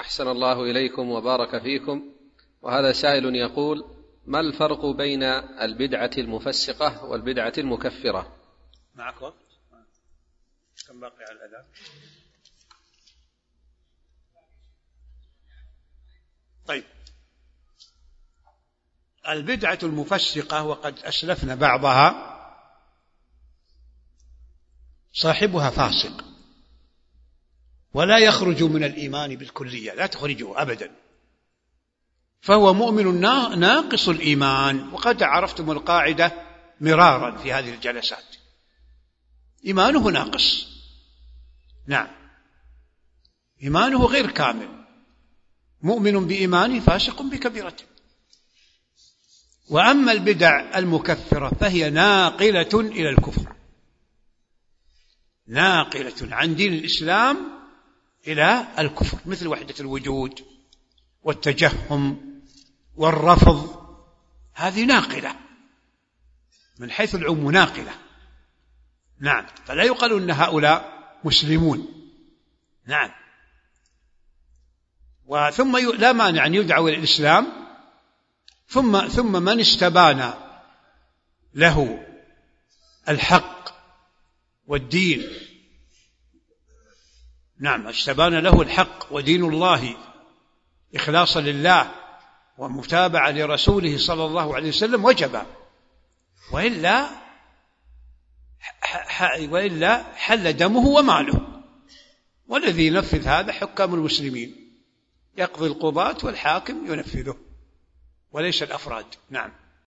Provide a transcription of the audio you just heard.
أحسن الله إليكم وبارك فيكم. وهذا سائل يقول: ما الفرق بين البدعة المفسقة والبدعة المكفرة؟ معك وقت؟ كم باقي على الأذان؟ طيب، البدعة المفسقة وقد أسلفنا بعضها صاحبها فاسق ولا يخرج من الإيمان بالكلية، لا تخرجه أبدا، فهو مؤمن ناقص الإيمان. وقد عرفتم القاعدة مرارا في هذه الجلسات، إيمانه ناقص، نعم، إيمانه غير كامل، مؤمن بإيمانه فاسق بكبيرته. وأما البدع المكفرة فهي ناقلة إلى الكفر، ناقلة عن دين الإسلام إلى الكفر، مثل وحدة الوجود والتجهم والرفض، هذه ناقلة من حيث العموم، ناقلة، نعم، فلا يقال أن هؤلاء مسلمون، نعم. وثم لا مانع أن يدعو إلى الإسلام، ثم من استبان له الحق والدين، نعم، استبان له الحق ودين الله إخلاصا لله ومتابعة لرسوله صلى الله عليه وسلم، وجب، وإلا حل دمه وماله. والذي ينفذ هذا حكام المسلمين، يقضي القضاة والحاكم ينفذه وليس الأفراد، نعم.